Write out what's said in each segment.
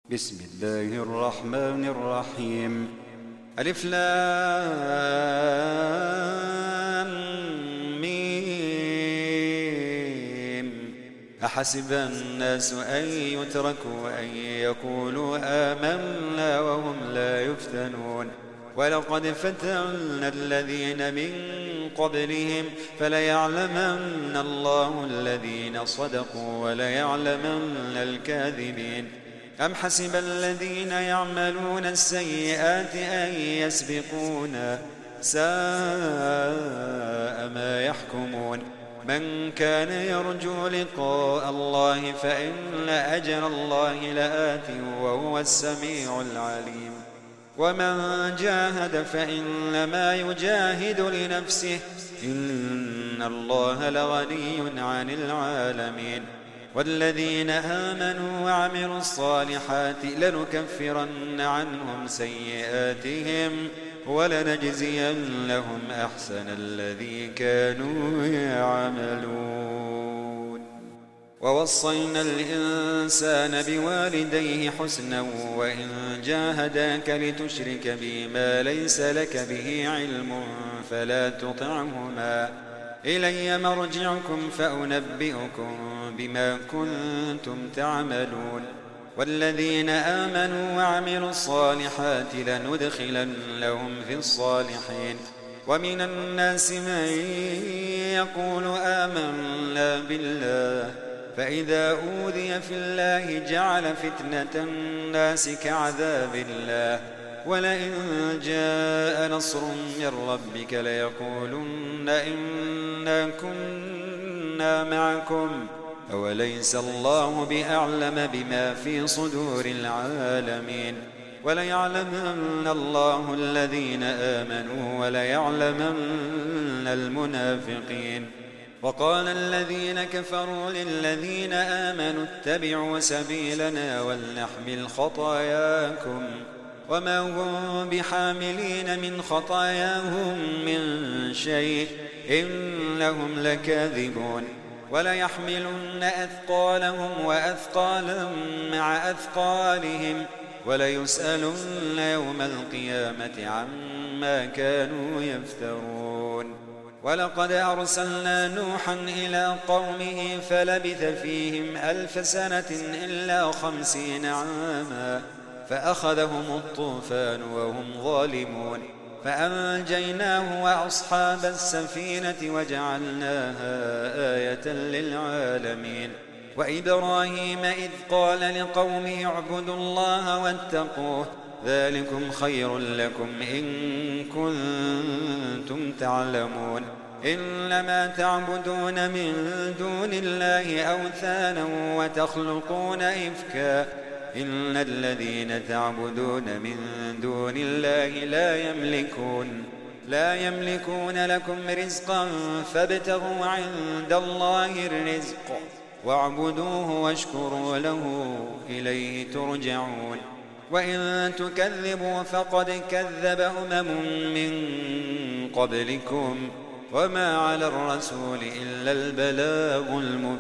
بسم الله الرحمن الرحيم. ألف لام ميم. أحسب الناس أن يتركوا أن يقولوا آمنا وهم لا يفتنون ولقد فتنا الذين من قبلهم فليعلمن الله الذين صدقوا وليعلمن الكاذبين. أم حسب الذين يعملون السيئات أن يسبقونا ساء ما يحكمون. من كان يرجو لقاء الله فإن أجر الله لآت وهو السميع العليم. ومن جاهد فإنما يجاهد لنفسه إن الله لغني عن العالمين. والذين آمنوا وعملوا الصالحات لنكفرن عنهم سيئاتهم ولنجزينهم أحسن الذي كانوا يعملون. ووصينا الإنسان بوالديه حسنا وإن جاهداك لتشرك بي ما ليس لك به علم فلا تطعهما إلي مرجعكم فأنبئكم بما كنتم تعملون. والذين آمنوا وعملوا الصالحات لندخلنهم في الصالحين. ومن الناس من يقول آمنا بالله فإذا أوذي في الله جعل فتنة الناس كعذاب الله ولئن جاء نصر من ربك ليقولن إنا كنا معكم أوليس الله بأعلم بما في صدور العالمين. وليعلمن الله الذين آمنوا وليعلمن المنافقين. وقال الذين كفروا للذين آمنوا اتبعوا سبيلنا ولنحمل خطاياكم وما هم بحاملين من خطاياهم من شيء إنهم لكاذبون. وليحملن أثقالهم وأثقالا مع أثقالهم وليسألن يوم القيامة عما كانوا يفترون. ولقد أرسلنا نوحا إلى قومه فلبث فيهم 1000 سنة إلا 50 عاما فأخذهم الطوفان وهم ظالمون فأنجيناه وأصحاب السفينة وجعلناها آية للعالمين. وإبراهيم إذ قال لقومه اعبدوا الله واتقوه ذلكم خير لكم إن كنتم تعلمون. إنما تعبدون من دون الله أوثانا وتخلقون إفكا إن الذين تعبدون من دون الله لا يملكون لكم رزقا فابتغوا عند الله الرزق واعبدوه واشكروا له إليه ترجعون. وإن تكذبوا فقد كذب من قبلكم وما على الرسول إلا البلاغ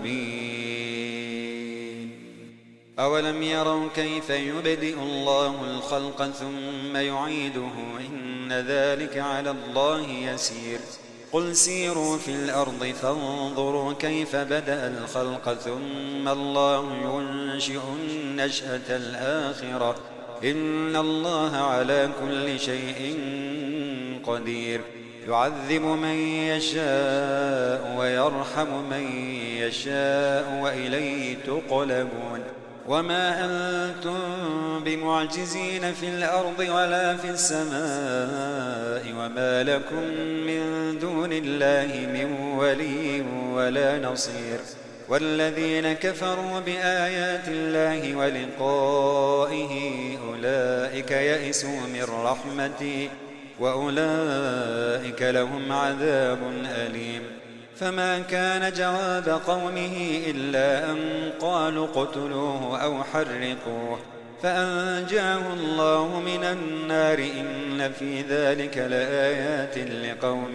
المبين. أولم يروا كيف يبدئ الله الخلق ثم يعيده إن ذلك على الله يسير. قل سيروا في الأرض فانظروا كيف بدأ الخلق ثم الله ينشئ النشأة الآخرة إن الله على كل شيء قدير. يعذب من يشاء ويرحم من يشاء وإليه تقلبون. وما أنتم بمعجزين في الأرض ولا في السماء وما لكم من دون الله من ولي ولا نصير. والذين كفروا بآيات الله ولقائه أولئك يئسوا من رحمتي وأولئك لهم عذاب أليم. فما كان جواب قومه إلا أن قالوا اقتلوه أو حرقوه فأنجاه الله من النار إن في ذلك لآيات لقوم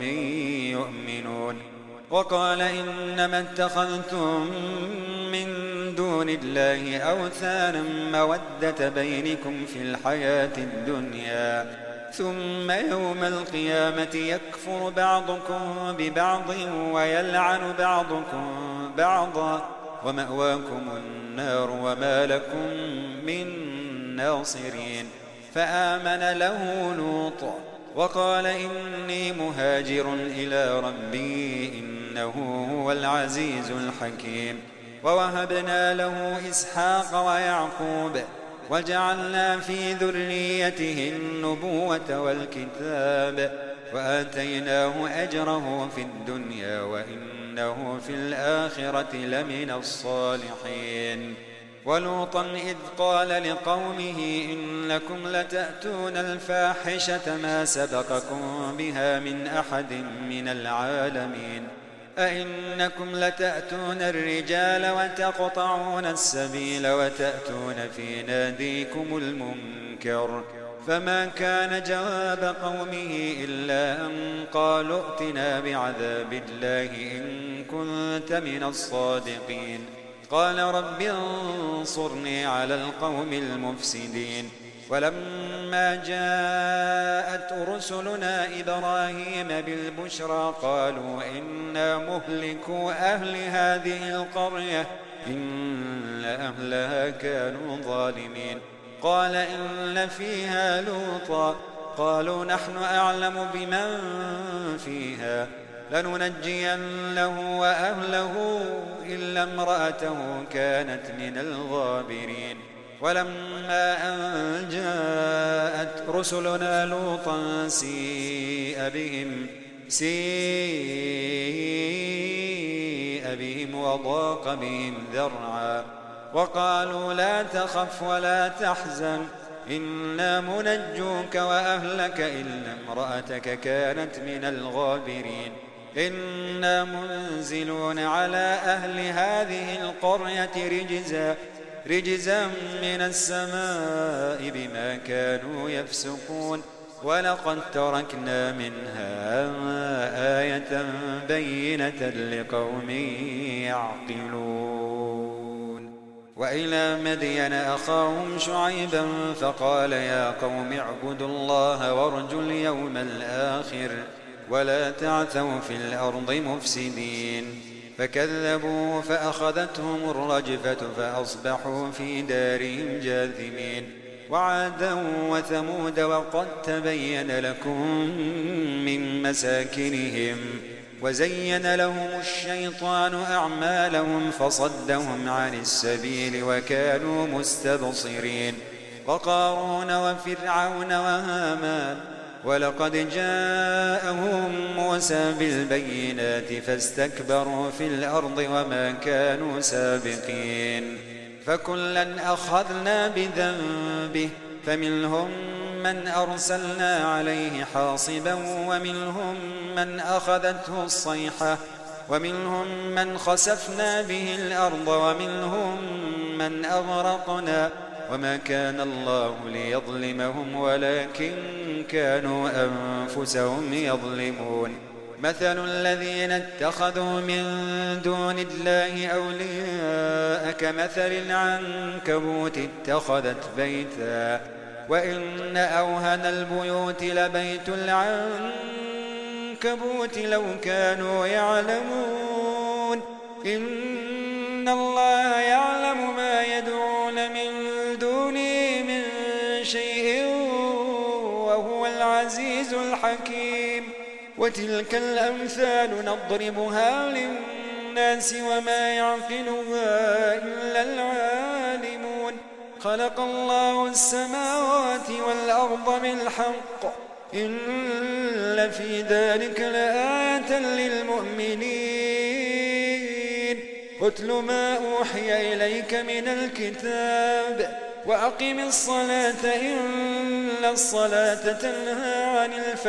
يؤمنون. وقال إنما اتخذتم من دون دون الله أوثانا مودة بينكم في الحياة الدنيا ثم يوم القيامة يكفر بعضكم ببعض ويلعن بعضكم بعضا ومأواكم النار وما لكم من ناصرين. فآمن له لوط وقال إني مهاجر إلى ربي إنه هو العزيز الحكيم. ووهبنا له إسحاق ويعقوب وجعلنا في ذريته النبوة والكتاب وآتيناه أجره في الدنيا وإنه في الآخرة لمن الصالحين. ولوطا إذ قال لقومه إنكم لتأتون الفاحشة ما سبقكم بها من أحد من العالمين أئنكم لتأتون الرجال وتقطعون السبيل وتأتون في ناديكم المنكر. فما كان جواب قومه إلا أن قالوا ائتنا بعذاب الله إن كنت من الصادقين. قال رب انصرني على القوم المفسدين. ولما جاءت رسلنا إبراهيم بالبشرى قالوا إنا مهلكو أهل هذه القرية إن أهلها كانوا ظالمين. قال إن فيها لوطا قالوا نحن أعلم بمن فيها لننجينه وأهله إلا امرأته كانت من الغابرين. ولما أن جاءت رسلنا لوطا سيء بهم وضاق بهم ذرعا وقالوا لا تخف ولا تحزن إنا منجوك وأهلك إلا امرأتك كانت من الغابرين. إنا منزلون على أهل هذه القرية رجزا من السماء بما كانوا يفسقون. ولقد تركنا منها آية بينة لقوم يعقلون. وإلى مدين أخاهم شعيبا فقال يا قوم اعبدوا الله وارجوا اليوم الآخر ولا تعثوا في الأرض مفسدين. فكذبوا فأخذتهم الرجفة فأصبحوا في دارهم جاثمين. وعادا وثمود وقد تبين لكم من مساكنهم وزين لهم الشيطان أعمالهم فصدهم عن السبيل وكانوا مستبصرين. وقارون وفرعون وهامان ولقد جاءهم موسى بالبينات فاستكبروا في الأرض وما كانوا سابقين. فكلا أخذنا بذنبه فمنهم من أرسلنا عليه حاصبا ومنهم من أخذته الصيحة ومنهم من خسفنا به الأرض ومنهم من أغرقنا وما كان الله ليظلمهم ولكن كانوا أنفسهم يظلمون. مثل الذين اتخذوا من دون الله أولياء كمثل العنكبوت اتخذت بيتا وإن أوهن البيوت لبيت العنكبوت لو كانوا يعلمون. إن الله يعلم ما يدعون من دونه من شيء وهو العزيز الحكيم. وتلك الأمثال نضربها للناس وما يعقلها إلا العالمون. خلق الله السماوات والأرض بالحق إن في ذلك لآية للمؤمنين. اتل ما أوحي إليك من الكتاب وأقم الصلاة إن الصلاة تنهى عن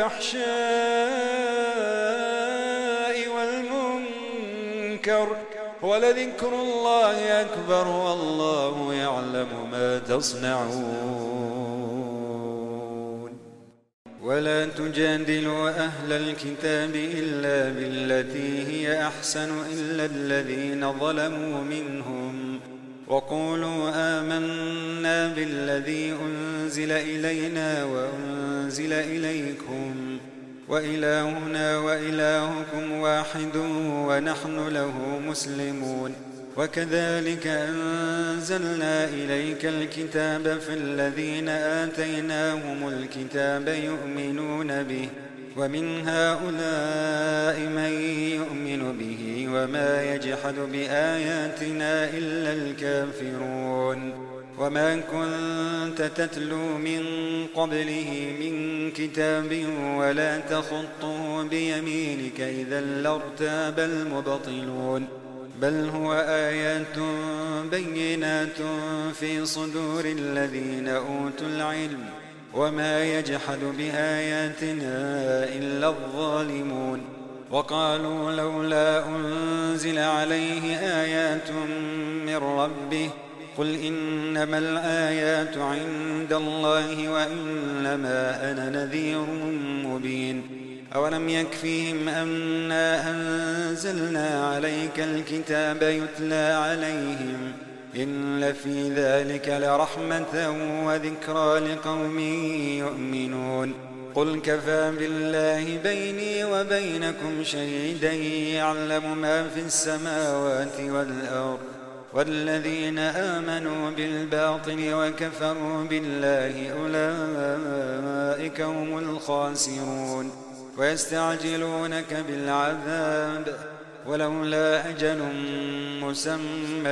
الفحشاء والمنكر ولذكر الله أكبر والله يعلم ما تصنعون. ولا تجادلوا أهل الكتاب إلا بالتي هي أحسن إلا الذين ظلموا منهم وقولوا آمنا بالذي أنزل إلينا وأنزل إليكم وإلهنا وإلهكم واحد ونحن له مسلمون. وكذلك أنزلنا إليك الكتاب فالذين آتيناهم الكتاب يؤمنون به ومن هؤلاء من يؤمن به وما يجحد بآياتنا إلا الكافرون. وما كنت تتلو من قبله من كتاب ولا تخطه بيمينك إذا لارتاب المبطلون بل هو آيات بينات في صدور الذين أوتوا العلم وما يجحد بآياتنا إلا الظالمون. وقالوا لولا أنزل عليه آيات من ربه قل إنما الآيات عند الله وإنما أنا نذير مبين. أولم يكفيهم أنا أنزلنا عليك الكتاب يتلى عليهم إن في ذلك لرحمة وذكرى لقوم يؤمنون. قل كفى بالله بيني وبينكم شهيدا يعلم ما في السماوات والأرض والذين آمنوا بالباطل وكفروا بالله أولئك هم الخاسرون. ويستعجلونك بالعذاب ولولا أجل مسمى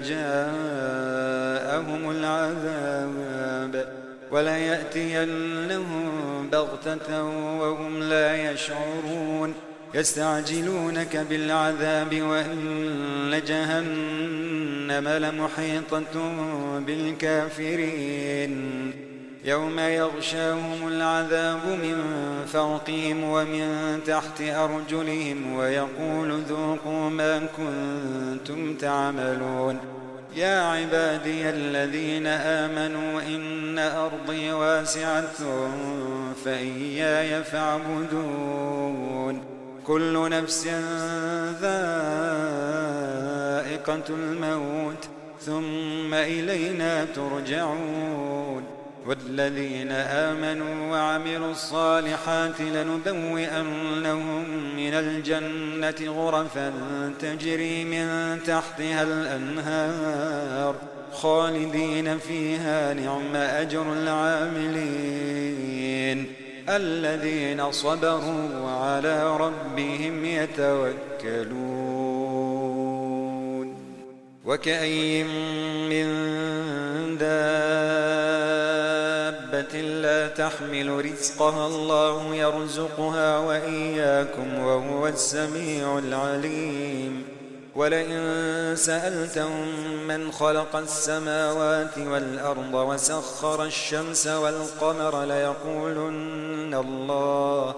لجاءهم العذاب وليأتينهم بغتة وهم لا يشعرون. يستعجلونك بالعذاب وإن جهنم لمحيطة بالكافرين يوم يغشاهم العذاب من فوقهم ومن تحت أرجلهم ويقول ذوقوا ما كنتم تعملون. يا عبادي الذين آمنوا إن أرضي واسعة فإياي فاعبدون. كل نفس ذائقة الموت ثم إلينا ترجعون. والذين آمنوا وعملوا الصالحات لنبوئنهم من الجنة غرفا تجري من تحتها الأنهار خالدين فيها نعم أجر العاملين الذين صبروا وعلى ربهم يتوكلون. وكأي من دابة لا تحمل رزقها الله يرزقها وإياكم وهو السميع العليم. ولئن سألتهم من خلق السماوات والأرض وسخر الشمس والقمر ليقولن الله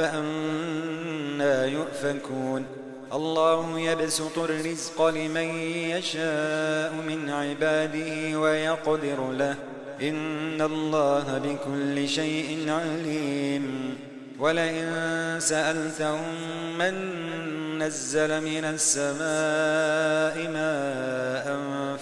فأنى يؤفكون. الله يبسط الرزق لمن يشاء من عباده ويقدر له إن الله بكل شيء عليم. ولئن سألتهم من نزل من السماء ماء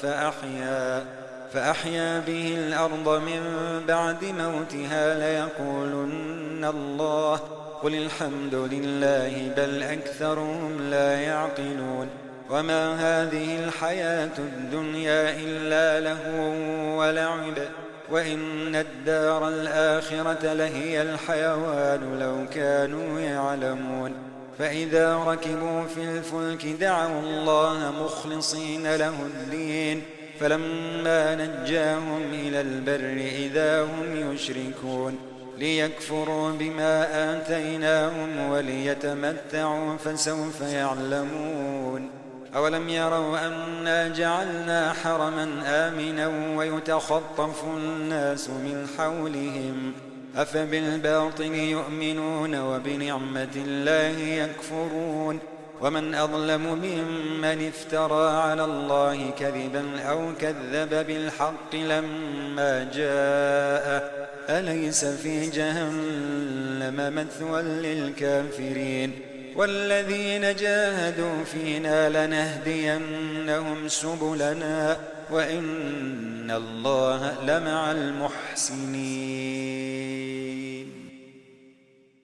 فأحيا به الأرض من بعد موتها ليقولن الله قل الحمد لله بل أكثرهم لا يعقلون. وما هذه الحياة الدنيا إلا لهو ولعب وإن الدار الآخرة لهي الحيوان لو كانوا يعلمون. فإذا ركبوا في الفلك دعوا الله مخلصين له الدين فلما نجاهم إلى البر إذا هم يشركون ليكفروا بما آتيناهم وليتمتعوا فسوف يعلمون. أولم يروا أنا جعلنا حرما آمنا ويتخطف الناس من حولهم أفبالباطل يؤمنون وبنعمة الله يكفرون. ومن أظلم ممن افترى على الله كذبا أو كذب بالحق لما جاءه أليس في جهنم مثوى للكافرين. والذين جاهدوا فينا لنهدينهم سبلنا وإن الله لمع المحسنين.